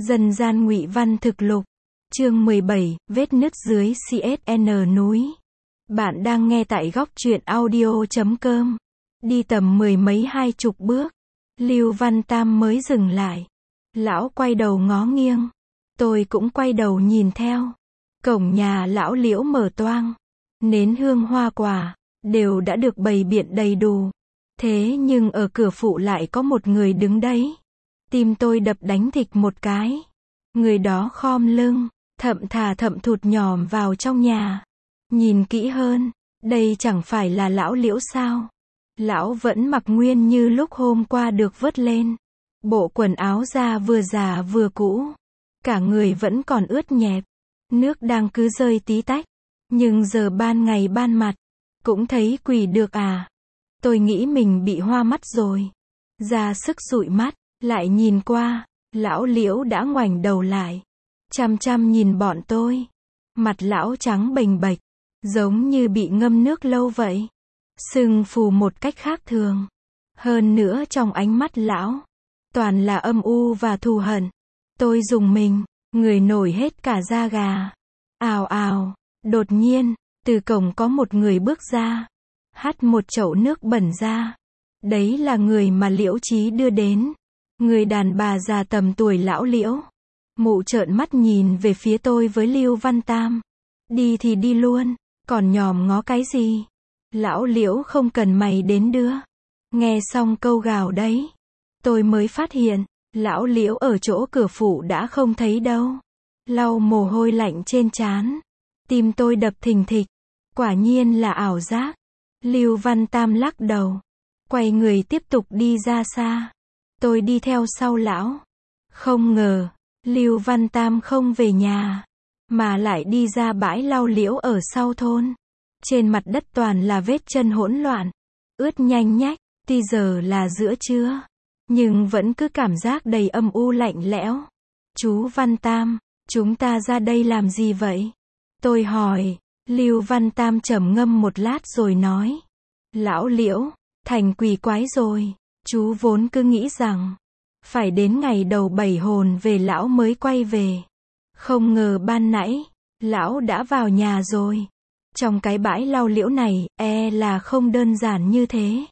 Dân gian ngụy văn thực lục. Chương 17, vết nứt dưới CSN núi. Bạn đang nghe tại góc truyện audio.com. Đi tầm mười mấy 20 bước, Lưu Văn Tam mới dừng lại. Lão quay đầu ngó nghiêng. Tôi cũng quay đầu nhìn theo. Cổng nhà lão Liễu mở toang. Nến hương hoa quả, đều đã được bày biện đầy đủ. Thế nhưng ở cửa phụ lại có một người đứng đấy. Tim tôi đập đánh thịch một cái. Người đó khom lưng, thậm thụt nhòm vào trong nhà. Nhìn kỹ hơn, đây chẳng phải là lão Liễu sao? Lão vẫn mặc nguyên như lúc hôm qua được vớt lên. Bộ quần áo già vừa cũ. Cả người vẫn còn ướt nhẹp. Nước đang cứ rơi tí tách. Nhưng giờ ban ngày ban mặt, cũng thấy quỳ được à? Tôi nghĩ mình bị hoa mắt rồi. Ra sức dụi mắt, lại nhìn qua, lão Liễu đã ngoảnh đầu lại. Chăm nhìn bọn tôi. Mặt lão trắng bềnh bệch, giống như bị ngâm nước lâu vậy. Sưng phù một cách khác thường. Hơn nữa trong ánh mắt lão, toàn là âm u và thù hận. Tôi rùng mình, người nổi hết cả da gà. Ào ào, đột nhiên, từ cổng có một người bước ra. Hắt một chậu nước bẩn ra. Đấy là người mà Liễu Chí đưa đến. Người đàn bà già tầm tuổi lão Liễu. Mụ trợn mắt nhìn về phía tôi với Lưu Văn Tam. Đi thì đi luôn, còn nhòm ngó cái gì? Lão Liễu không cần mày đến đưa. Nghe xong câu gào đấy, tôi mới phát hiện, lão Liễu ở chỗ cửa phụ đã không thấy đâu. Lau mồ hôi lạnh trên trán. Tim tôi đập thình thịch. Quả nhiên là ảo giác. Lưu Văn Tam lắc đầu. Quay người tiếp tục đi ra xa. Tôi đi theo sau lão. Không ngờ, Lưu Văn Tam không về nhà, mà lại đi ra bãi lau liễu ở sau thôn. Trên mặt đất toàn là vết chân hỗn loạn, ướt nhanh nhách. Tuy giờ là giữa trưa, nhưng vẫn cứ cảm giác đầy âm u lạnh lẽo. Chú Văn Tam, chúng ta ra đây làm gì vậy? Tôi hỏi. Lưu Văn Tam trầm ngâm một lát rồi nói. Lão Liễu, thành quỷ quái rồi. Chú vốn cứ nghĩ rằng phải đến ngày đầu 7 hồn về lão mới quay về. Không ngờ ban nãy, lão đã vào nhà rồi. Trong cái bãi lau liễu này, là không đơn giản như thế.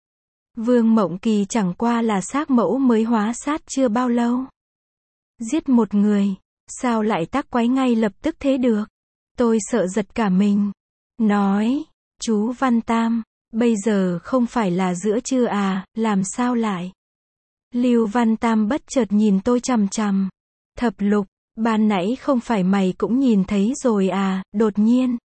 Vương Mộng Kỳ chẳng qua là xác mẫu mới hóa sát chưa bao lâu. Giết một người, sao lại tác quái ngay lập tức thế được? Tôi sợ giật cả mình. Nói, chú Văn Tam, bây giờ không phải là giữa trưa à, làm sao lại? Lưu Văn Tam bất chợt nhìn tôi chằm chằm. Thập Lục, ban nãy không phải mày cũng nhìn thấy rồi à? Đột nhiên,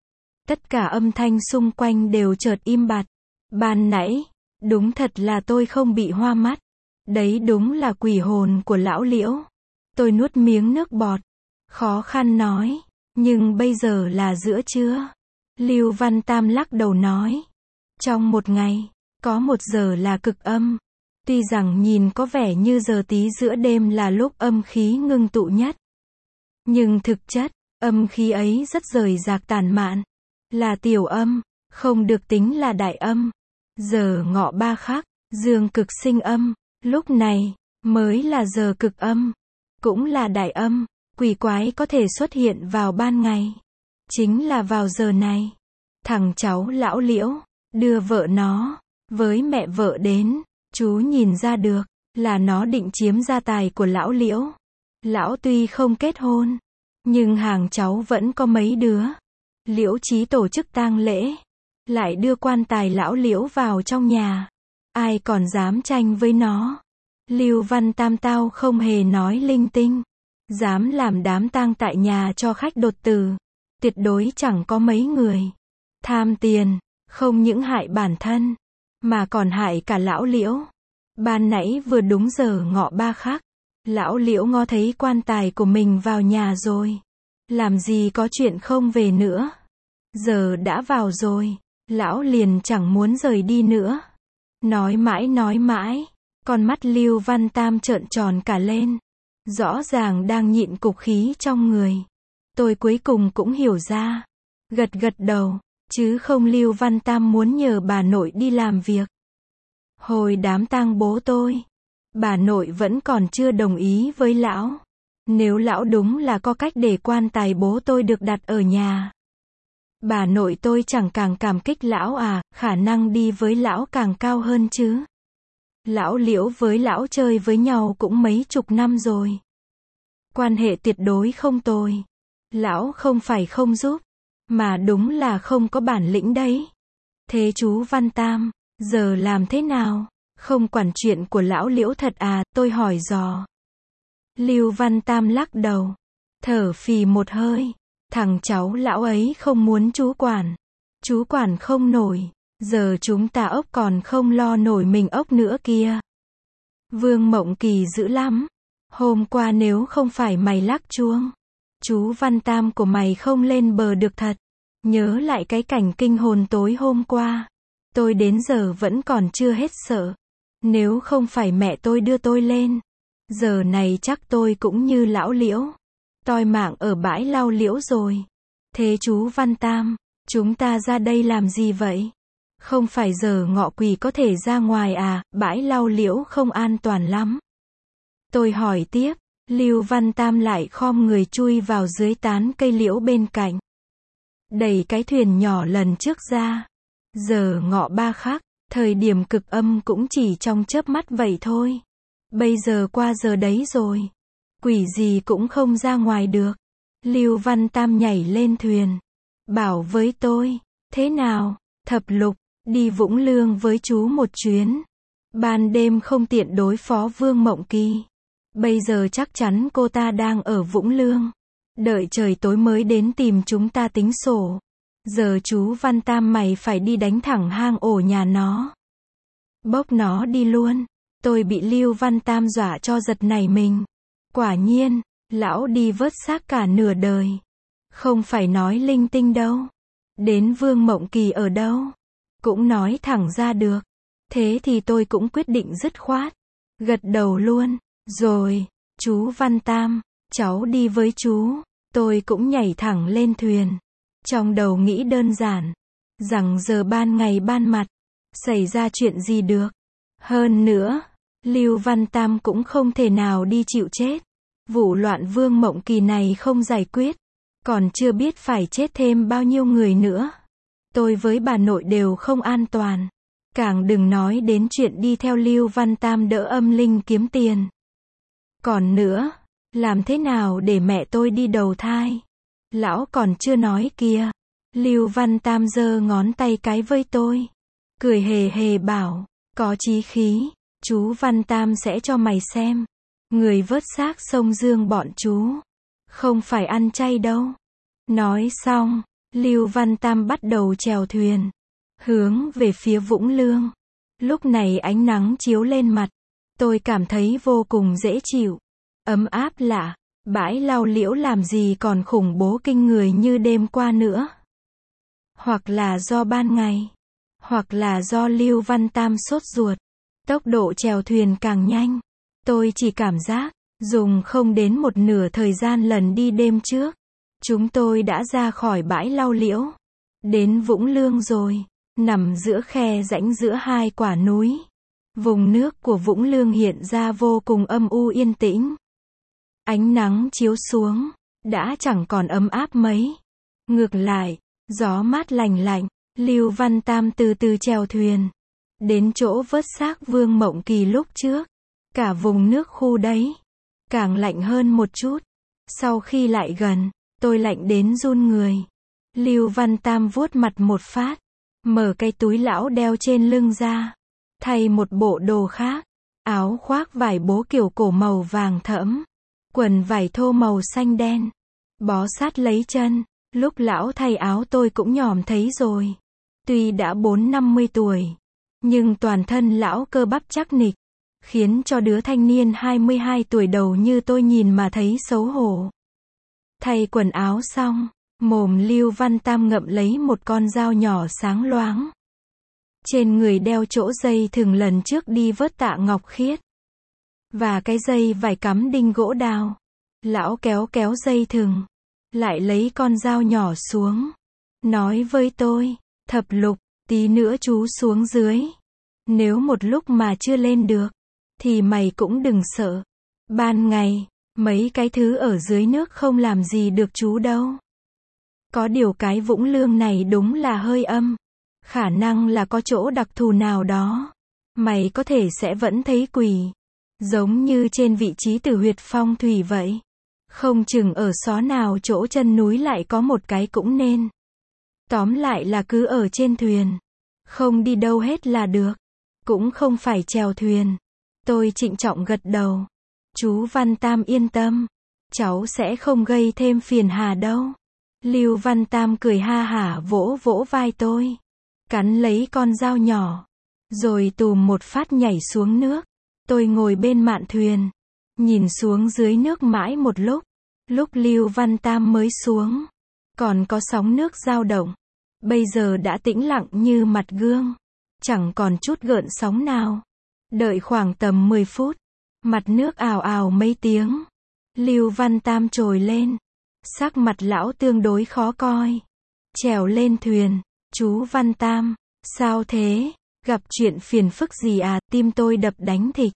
tất cả âm thanh xung quanh đều chợt im bặt. Ban nãy, đúng thật là tôi không bị hoa mắt. Đấy đúng là quỷ hồn của lão Liễu. Tôi nuốt miếng nước bọt, khó khăn nói, nhưng bây giờ là giữa trưa. Lưu Văn Tam lắc đầu nói. Trong một ngày, có 1 giờ là cực âm. Tuy rằng nhìn có vẻ như giờ tí giữa đêm là lúc âm khí ngưng tụ nhất. Nhưng thực chất, âm khí ấy rất rời rạc tản mạn. Là tiểu âm, không được tính là đại âm. Giờ ngọ 3 khắc, dương cực sinh âm. Lúc này, mới là giờ cực âm. Cũng là đại âm. Quỷ quái có thể xuất hiện vào ban ngày. Chính là vào giờ này. Thằng cháu lão Liễu, đưa vợ nó, với mẹ vợ đến. Chú nhìn ra được, là nó định chiếm gia tài của lão Liễu. Lão tuy không kết hôn, nhưng hàng cháu vẫn có mấy đứa. Liễu Chí tổ chức tang lễ, lại đưa quan tài lão Liễu vào trong nhà. Ai còn dám tranh với nó? Lưu Văn Tam tao không hề nói linh tinh. Dám làm đám tang tại nhà cho khách đột tử. Tuyệt đối chẳng có mấy người. Tham tiền, không những hại bản thân, mà còn hại cả lão Liễu. Ban nãy vừa đúng giờ ngọ 3 khắc, lão Liễu ngó thấy quan tài của mình vào nhà rồi. Làm gì có chuyện không về nữa. Giờ đã vào rồi, lão liền chẳng muốn rời đi nữa. Nói mãi, con mắt Lưu Văn Tam trợn tròn cả lên. Rõ ràng đang nhịn cục khí trong người. Tôi cuối cùng cũng hiểu ra. Gật đầu, chứ không Lưu Văn Tam muốn nhờ bà nội đi làm việc. Hồi đám tang bố tôi, bà nội vẫn còn chưa đồng ý với lão. Nếu lão đúng là có cách để quan tài bố tôi được đặt ở nhà. Bà nội tôi chẳng càng cảm kích lão à, khả năng đi với lão càng cao hơn chứ. Lão Liễu với lão chơi với nhau cũng mấy chục năm rồi. Quan hệ tuyệt đối không tồi. Lão không phải không giúp, mà đúng là không có bản lĩnh đấy. Thế chú Văn Tam, giờ làm thế nào? Không quản chuyện của lão Liễu thật à, tôi hỏi dò. Lưu Văn Tam lắc đầu, thở phì một hơi. Thằng cháu lão ấy không muốn chú quản. Chú quản không nổi. Giờ chúng ta ốc còn không lo nổi mình ốc nữa kia. Vương Mộng Kỳ dữ lắm. Hôm qua nếu không phải mày lắc chuông, chú Văn Tam của mày không lên bờ được thật. Nhớ lại cái cảnh kinh hồn tối hôm qua. Tôi đến giờ vẫn còn chưa hết sợ. Nếu không phải mẹ tôi đưa tôi lên, giờ này chắc tôi cũng như lão Liễu, toi mạng ở bãi lau liễu rồi. Thế chú Văn Tam, chúng ta ra đây làm gì vậy? Không phải giờ ngọ quỷ có thể ra ngoài à, bãi lau liễu không an toàn lắm. Tôi hỏi tiếp, Lưu Văn Tam lại khom người chui vào dưới tán cây liễu bên cạnh. Đẩy cái thuyền nhỏ lần trước ra. Giờ ngọ 3 khắc, thời điểm cực âm cũng chỉ trong chớp mắt vậy thôi. Bây giờ qua giờ đấy rồi. Quỷ gì cũng không ra ngoài được. Lưu Văn Tam nhảy lên thuyền. Bảo với tôi, thế nào, Thập Lục, đi Vũng Lương với chú một chuyến. Ban đêm không tiện đối phó Vương Mộng Kỳ. Bây giờ chắc chắn cô ta đang ở Vũng Lương. Đợi trời tối mới đến tìm chúng ta tính sổ. Giờ chú Văn Tam mày phải đi đánh thẳng hang ổ nhà nó. Bốc nó đi luôn. Tôi bị Lưu Văn Tam dọa cho giật nảy mình. Quả nhiên, lão đi vớt xác cả nửa đời. Không phải nói linh tinh đâu. Đến Vương Mộng Kỳ ở đâu, cũng nói thẳng ra được. Thế thì tôi cũng quyết định dứt khoát. Gật đầu luôn. Rồi, chú Văn Tam, cháu đi với chú. Tôi cũng nhảy thẳng lên thuyền. Trong đầu nghĩ đơn giản, rằng giờ ban ngày ban mặt, xảy ra chuyện gì được. Hơn nữa, Lưu Văn Tam cũng không thể nào đi chịu chết. Vụ loạn Vương Mộng Kỳ này không giải quyết, còn chưa biết phải chết thêm bao nhiêu người nữa. Tôi với bà nội đều không an toàn. Càng đừng nói đến chuyện đi theo Lưu Văn Tam đỡ âm linh kiếm tiền. Còn nữa, làm thế nào để mẹ tôi đi đầu thai? Lão còn chưa nói kìa. Lưu Văn Tam giơ ngón tay cái với tôi. Cười hề hề bảo, có chí khí, chú Văn Tam sẽ cho mày xem. Người vớt xác sông Dương bọn chú. Không phải ăn chay đâu. Nói xong, Lưu Văn Tam bắt đầu chèo thuyền. Hướng về phía Vũng Lương. Lúc này ánh nắng chiếu lên mặt. Tôi cảm thấy vô cùng dễ chịu. Ấm áp lạ. Bãi lau liễu làm gì còn khủng bố kinh người như đêm qua nữa. Hoặc là do ban ngày. Hoặc là do Lưu Văn Tam sốt ruột. Tốc độ chèo thuyền càng nhanh. Tôi chỉ cảm giác, dùng không đến một nửa thời gian lần đi đêm trước. Chúng tôi đã ra khỏi bãi lau liễu. Đến Vũng Lương rồi. Nằm giữa khe rãnh giữa hai quả núi. Vùng nước của Vũng Lương hiện ra vô cùng âm u yên tĩnh. Ánh nắng chiếu xuống, đã chẳng còn ấm áp mấy. Ngược lại, gió mát lành lạnh. Lưu Văn Tam từ từ chèo thuyền. Đến chỗ vớt xác Vương Mộng Kỳ lúc trước. Cả vùng nước khu đấy. Càng lạnh hơn một chút. Sau khi lại gần, tôi lạnh đến run người. Lưu Văn Tam vuốt mặt một phát. Mở cái túi lão đeo trên lưng ra. Thay một bộ đồ khác. Áo khoác vải bố kiểu cổ màu vàng thẫm. Quần vải thô màu xanh đen. Bó sát lấy chân. Lúc lão thay áo tôi cũng nhòm thấy rồi. Tuy đã 40-50 tuổi. Nhưng toàn thân lão cơ bắp chắc nịch. Khiến cho đứa thanh niên 22 tuổi đầu như tôi nhìn mà thấy xấu hổ. Thay quần áo xong, mồm Lưu Văn Tam ngậm lấy một con dao nhỏ sáng loáng. Trên người đeo chỗ dây thừng lần trước đi vớt Tạ Ngọc Khiết. Và cái dây vải cắm đinh gỗ đào. Lão kéo kéo dây thừng. Lại lấy con dao nhỏ xuống. Nói với tôi, Thập Lục, tí nữa chú xuống dưới. Nếu một lúc mà chưa lên được, thì mày cũng đừng sợ. Ban ngày, Mấy cái thứ ở dưới nước không làm gì được chú đâu. Có điều cái Vũng Lương này đúng là hơi âm. Khả năng là có chỗ đặc thù nào đó. Mày có thể sẽ vẫn thấy quỷ. Giống như trên vị trí Tử Huyệt phong thủy vậy. Không chừng ở xó nào chỗ chân núi lại có một cái cũng nên. Tóm lại là cứ ở trên thuyền. Không đi đâu hết là được. Cũng không phải chèo thuyền. Tôi trịnh trọng gật đầu. Chú Văn Tam yên tâm. Cháu sẽ không gây thêm phiền hà đâu. Lưu Văn Tam cười ha hả vỗ vỗ vai tôi. Cắn lấy con dao nhỏ. Rồi tùm một phát nhảy xuống nước. Tôi ngồi bên mạn thuyền. Nhìn xuống dưới nước mãi một lúc. Lúc Lưu Văn Tam mới xuống. Còn có sóng nước dao động. Bây giờ đã tĩnh lặng như mặt gương. Chẳng còn chút gợn sóng nào. Đợi khoảng tầm 10 phút. Mặt nước ào ào mấy tiếng. Lưu Văn Tam trồi lên. Sắc mặt lão tương đối khó coi. Trèo lên thuyền. Chú Văn Tam. Sao thế? Gặp chuyện phiền phức gì à? Tim tôi đập đánh thịch.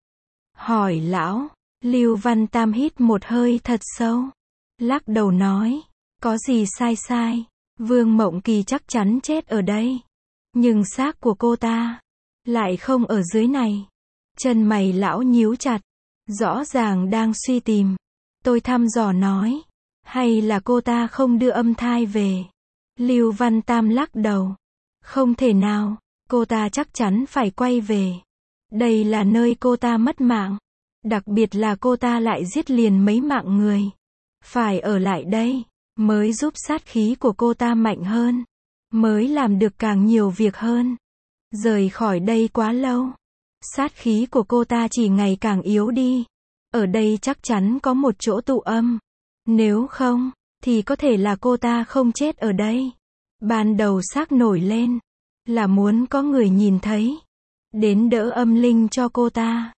Hỏi lão. Lưu Văn Tam hít một hơi thật sâu. Lắc đầu nói. Có gì sai. Vương Mộng Kỳ chắc chắn chết ở đây. Nhưng xác của cô ta lại không ở dưới này. Chân mày lão nhíu chặt. Rõ ràng đang suy tìm. Tôi thăm dò nói. Hay là cô ta không đưa âm thai về? Lưu Văn Tam lắc đầu. Không thể nào. Cô ta chắc chắn phải quay về. Đây là nơi cô ta mất mạng. Đặc biệt là cô ta lại giết liền mấy mạng người. Phải ở lại đây. Mới giúp sát khí của cô ta mạnh hơn. Mới làm được càng nhiều việc hơn. Rời khỏi đây quá lâu. Sát khí của cô ta chỉ ngày càng yếu đi. Ở đây chắc chắn có một chỗ tụ âm. Nếu không, thì có thể là cô ta không chết ở đây. Ban đầu xác nổi lên. Là muốn có người nhìn thấy. Đến đỡ âm linh cho cô ta.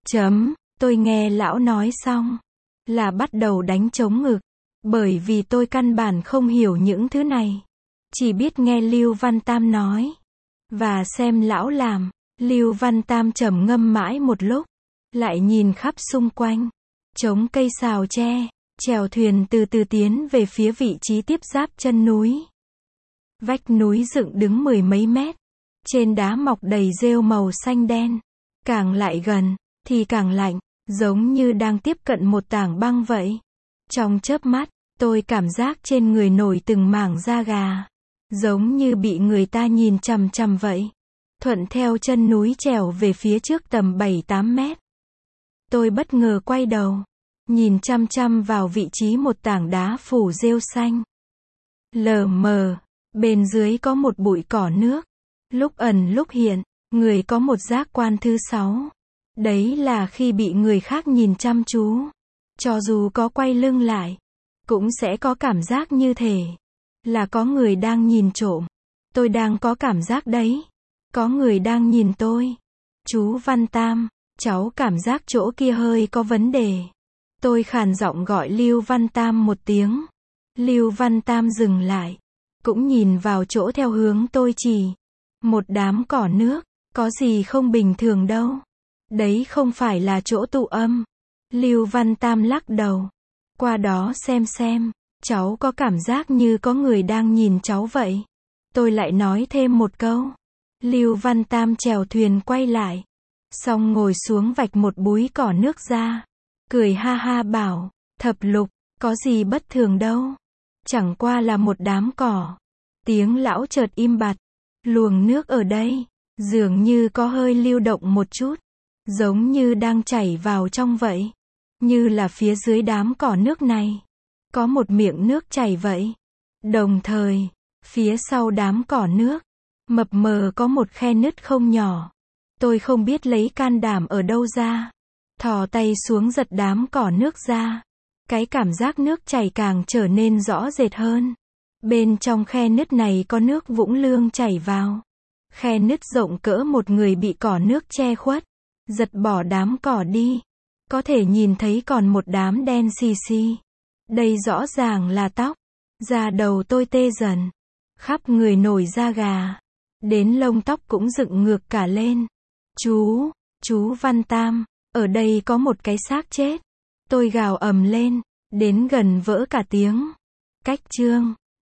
Tôi nghe lão nói xong. Là bắt đầu đánh trống ngực. Bởi vì tôi căn bản không hiểu những thứ này. Chỉ biết nghe Lưu Văn Tam nói. Và xem lão làm. Lưu Văn Tam trầm ngâm mãi một lúc. Lại nhìn khắp xung quanh. Trống cây sào tre. Chèo thuyền từ từ tiến về phía vị trí tiếp giáp chân núi. Vách núi dựng đứng 10 mấy mét. Trên đá mọc đầy rêu màu xanh đen. Càng lại gần, thì càng lạnh. Giống như đang tiếp cận một tảng băng vậy. Trong chớp mắt, tôi cảm giác trên người nổi từng mảng da gà. Giống như bị người ta nhìn chằm chằm vậy. Thuận theo chân núi trèo về phía trước tầm 7-8 mét. Tôi bất ngờ quay đầu. Nhìn chăm chăm vào vị trí một tảng đá phủ rêu xanh. Lờ mờ, bên dưới có một bụi cỏ nước. Lúc ẩn lúc hiện, người có một giác quan thứ 6. Đấy là khi bị người khác nhìn chăm chú. Cho dù có quay lưng lại, cũng sẽ có cảm giác như thể là có người đang nhìn trộm. Tôi đang có cảm giác đấy. Có người đang nhìn tôi. Chú Văn Tam, cháu cảm giác chỗ kia hơi có vấn đề. Tôi khàn giọng gọi Lưu Văn Tam một tiếng. Lưu Văn Tam dừng lại. Cũng nhìn vào chỗ theo hướng tôi chỉ. Một đám cỏ nước. Có gì không bình thường đâu. Đấy không phải là chỗ tụ âm. Lưu Văn Tam lắc đầu. Qua đó xem. Cháu có cảm giác như có người đang nhìn cháu vậy. Tôi lại nói thêm một câu. Lưu Văn Tam chèo thuyền quay lại. Xong ngồi xuống vạch một búi cỏ nước ra. Cười ha ha bảo. Thập Lục, có gì bất thường đâu. Chẳng qua là một đám cỏ. Tiếng lão chợt im bặt. Luồng nước ở đây dường như có hơi lưu động một chút. Giống như đang chảy vào trong vậy. Như là phía dưới đám cỏ nước này có một miệng nước chảy vậy. Đồng thời, phía sau đám cỏ nước mập mờ có một khe nứt không nhỏ. Tôi không biết lấy can đảm ở đâu ra. Thò tay xuống giật đám cỏ nước ra. Cái cảm giác nước chảy càng trở nên rõ rệt hơn. Bên trong khe nứt này có nước Vũng Lương chảy vào. Khe nứt rộng cỡ một người bị cỏ nước che khuất. Giật bỏ đám cỏ đi. Có thể nhìn thấy còn một đám đen xì xì. Đây rõ ràng là tóc. Da đầu tôi tê dần. Khắp người nổi da gà. Đến lông tóc cũng dựng ngược cả lên. Chú Văn Tam, ở đây có một cái xác chết. Tôi gào ầm lên, đến gần vỡ cả tiếng. Cách chương